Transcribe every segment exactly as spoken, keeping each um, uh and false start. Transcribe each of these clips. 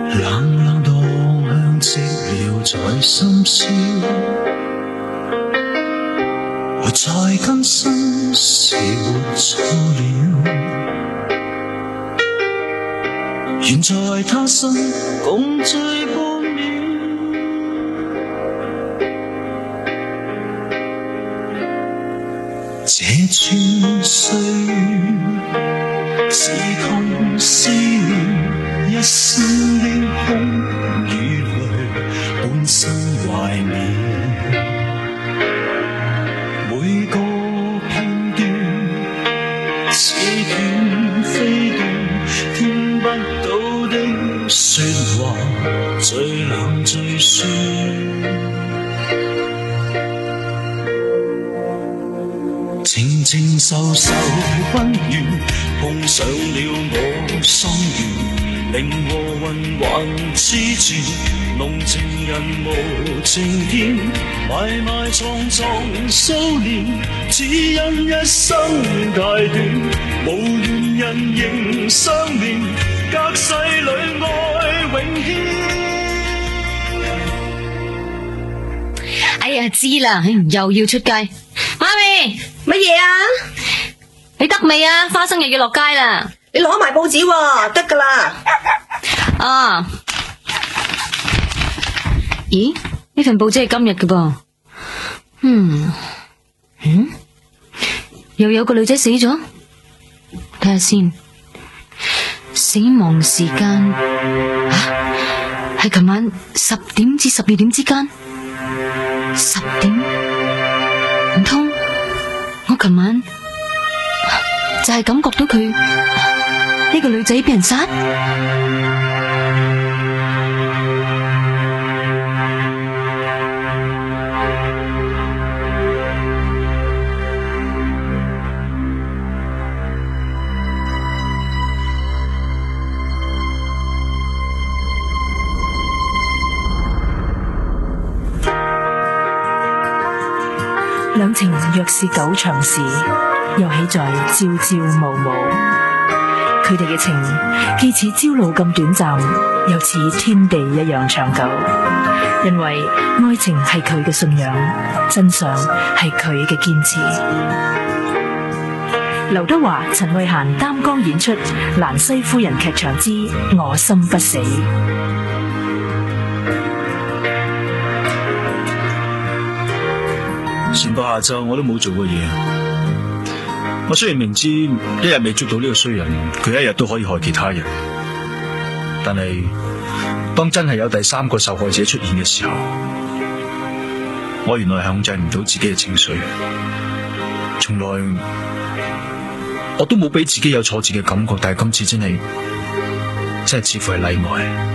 冷冷當向寂寥在深宵，活在今生是活錯了，願在他生共聚半秒。這串歲月是痛思念，一生的空與淚半生懷緬，每個片段似斷飛斷，聽不到的說話最冷最酸。靜靜受受溫暖，碰上了我心願，令和魂還痴纏，濃情人無情天，埋埋藏藏數年，只因一生太短，無緣人仍相連，隔世裏愛永牽。 哎呀，知啦，又要出街，媽咪。 乜嘢啊？ 你得未啊？花生又要落街啦！ 你攞埋報紙喎，得噶啦。 啊？咦？呢份報紙係今日嘅噃。嗯嗯，又有個女仔死咗。睇下先，死亡時間啊，係琴晚十點至十二點之間。十點？唔通？我琴晚就係感覺到佢呢個女仔俾人殺。 兩情若是久長時，又豈在朝朝暮暮。佢哋嘅情既似朝露咁短暫，又似天地一樣長久。因為愛情係佢嘅信仰，真相係佢嘅堅持。劉德華、陳慧嫻擔綱演出《蘭西夫人劇場之我心不死》。 成個下晝我都冇做過嘢。我雖然明知一日未捉到呢個衰人，佢一日都可以害其他人，但係當真係有第三個受害者出現嘅時候，我原來係控制唔到自己嘅情緒。從來我都冇俾自己有挫折嘅感覺，但係今次真係真係似乎係例外。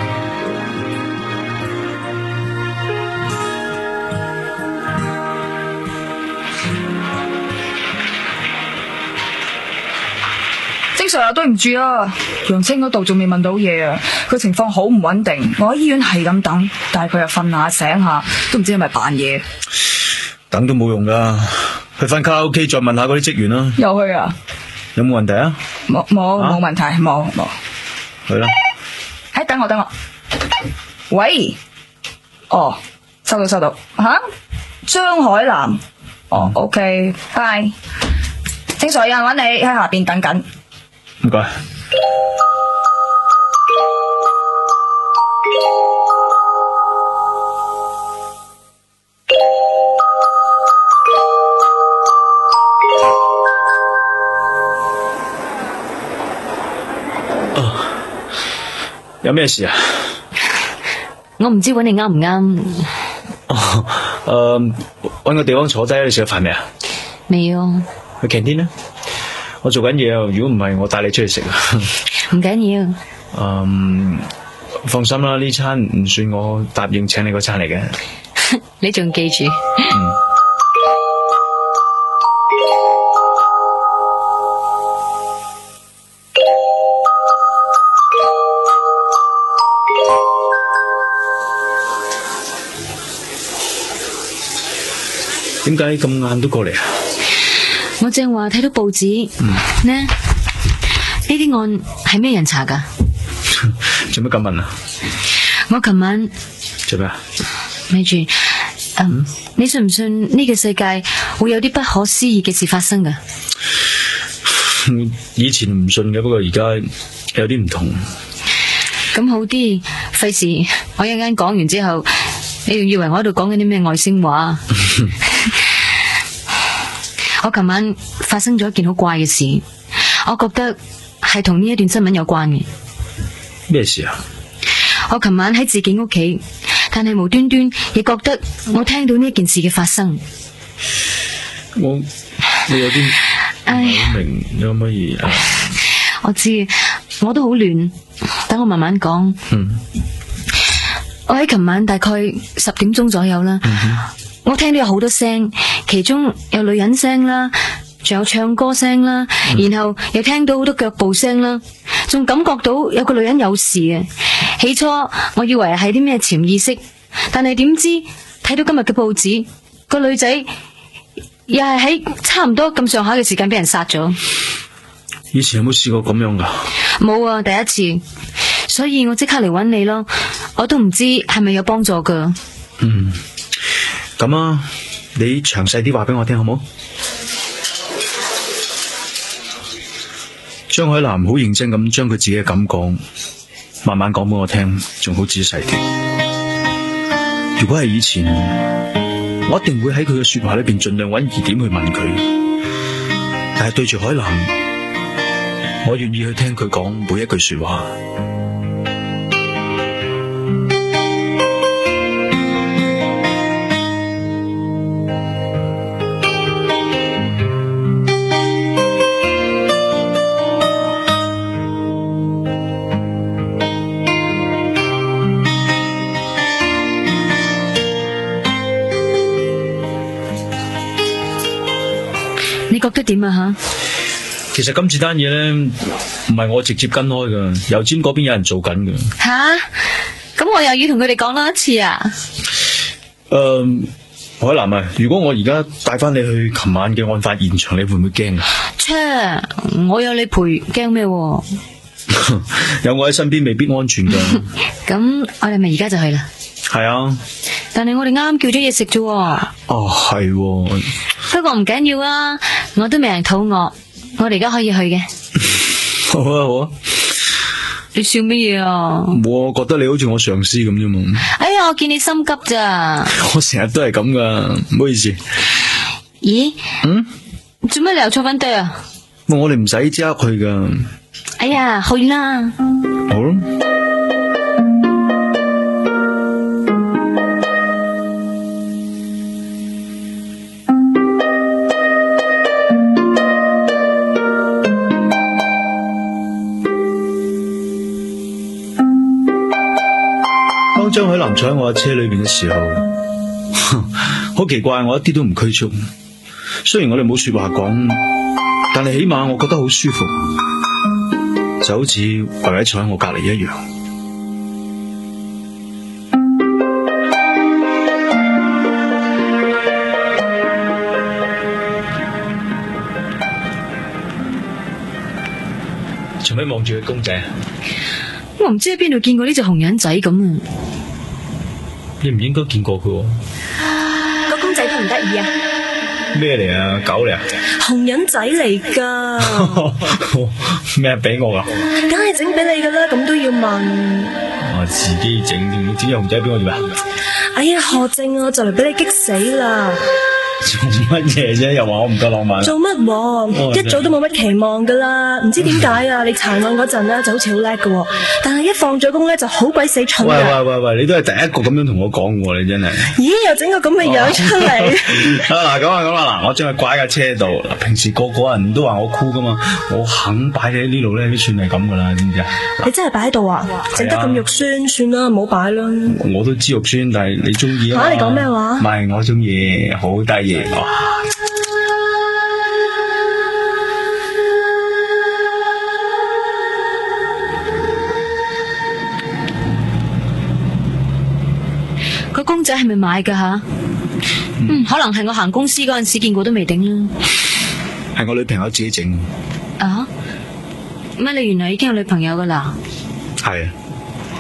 經常啊，對唔住啊，楊青嗰度仲未問到嘢啊，佢情況好唔穩定，我喺醫院係咁等，但係佢又瞓下醒下，都唔知係咪扮嘢。 等都冇用噶，去翻卡拉 OK 再問下嗰啲職員啦。 又去啊？ 有冇問題啊？ 冇冇冇問題，冇冇。 去啦。 哎，等我等我。喂，哦，收到收到。吓，張海南。哦 ，OK，拜。正常有人揾你喺下邊等緊。 唔該。哦，有咩事啊？ 我唔知揾你啱唔啱。 哦，誒，揾個地方坐低，你食咗飯未啊？ 未啊。 去 canteen 啦。我做緊嘢啊，如果唔係我帶你出去食啊。 唔緊要。 嗯，放心啦，呢餐唔算我答應請你嗰餐嚟嘅。 你仲記住？ 嗯。點解咁晏都過嚟啊？ 我正話睇到報紙，嗯、呢呢啲案係咩人查噶？ 做乜咁問啊？ 我琴晚做咩啊？ 咪住，嗯，你信唔信呢個世界會有啲不可思議嘅事發生噶？ 以前唔信嘅，不過而家有啲唔同。 咁好啲，費事我一陣間講完之後，你仲以為我喺度講緊啲咩外星話？我琴晚發生咗一件好怪嘅事，我覺得係同呢一段新聞有關嘅。 咩事啊？ 我琴晚喺自己屋企，但係無端端亦覺得我聽到呢件事嘅發生。 我你有啲唔係好明，你可唔可以？ 我知，我都好亂，等我慢慢講。 嗯， 我喺琴晚大概十點鐘左右啦，嗯、我聽到有好多聲，其中有女人聲啦，仲有唱歌聲啦，嗯、然後又聽到好多腳步聲啦，仲感覺到有個女人有事啊！起初我以為係啲咩潛意識，但係點知睇到今日嘅報紙，個女仔又係喺差唔多咁上下嘅時間俾人殺咗。 以前有冇試過咁樣噶？ 冇啊，第一次，所以我即刻嚟揾你咯。我都唔知係咪有幫助噶。 嗯，咁啊，你詳細啲話俾我聽好冇？張海南好認真咁將佢自己嘅感覺慢慢講俾我聽，仲好仔細啲。如果係以前，我一定會喺佢嘅說話裏邊盡量揾疑點去問佢，但係對住海南，我願意去聽佢講每一句說話。 你覺得點啊？吓？ 其實今次單嘢咧，唔係我直接跟開噶，郵尖嗰邊有人做緊噶。 吓，咁我又要同佢哋講多一次啊？ 誒、呃，海南啊，如果我而家帶翻你去琴晚嘅案發現場，你會唔會驚啊？ 切，我有你陪，驚咩？有我喺身邊未必安全噶。 咁我哋咪而家就去啦。 係啊， 但係我哋啱啱叫咗嘢食啫。 哦，係。 不過唔緊要啊，我都未人肚餓。我哋而家可以去嘅。 好啊，好啊。 你笑乜嘢啊？ 我覺得你好似我上司咁啫嘛。 哎呀，我見你心急咋。 我成日都係咁噶，唔好意思。 咦？ 嗯？ 做咩你又坐翻低啊？ 我哋唔使即刻去噶。 哎呀，去啦。 好啦。當張海南坐喺我嘅車裏邊嘅時候，好奇怪，我一啲都唔拘束。雖然我哋冇說話講，但係起碼我覺得好舒服，就好似維維坐喺我隔籬一樣。做咩望住個公仔啊？ 我唔知喺邊度見過呢隻紅人仔咁啊！ 你唔應該見過佢。 個公仔都唔得意啊！ 咩嚟啊？狗嚟啊？ 紅人仔嚟噶。 咩俾我噶？ 梗係整俾你噶啦，咁都要問。 我自己整，你整隻紅仔俾我做咩？ 哎呀，何靜啊，就嚟俾你激死啦！ 做乜嘢啫？又話我唔夠浪漫。 做乜？ 哦、 一早都冇乜期望噶啦，唔知點解啊！你查案嗰陣咧就好似好叻噶，但係一放咗工咧就好鬼死蠢。 喂喂喂喂，你都係第一個咁樣同我講嘅，你真係。咦？ 又整個咁嘅樣出嚟。 啊嗱，咁啊咁啊嗱，我將佢掛喺架車度。嗱，平時個個人都話我酷噶嘛，我肯擺喺呢度咧，都算係咁噶啦，知唔知啊？ 你真係擺喺度啊？整得咁肉酸，算啦，唔好擺啦。 我都知肉酸，但係你中意啊嘛。 吓，你講咩話？ 唔係，我中意，好得意。哇！ 個公仔係咪買噶吓？嗯，嗯，可能係我行公司嗰陣時見過都未定啦。 係我女朋友自己整。 啊？乜你原來已經有女朋友噶啦？ 係啊。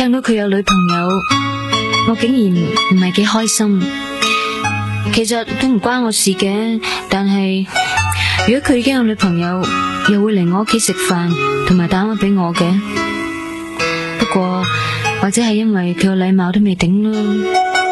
聽到佢有女朋友，我竟然唔係幾開心。其實都唔關我事嘅，但係如果佢已經有女朋友，又會嚟我屋企食飯，同埋打電話俾我嘅。不過或者係因為佢有禮貌都未頂咯。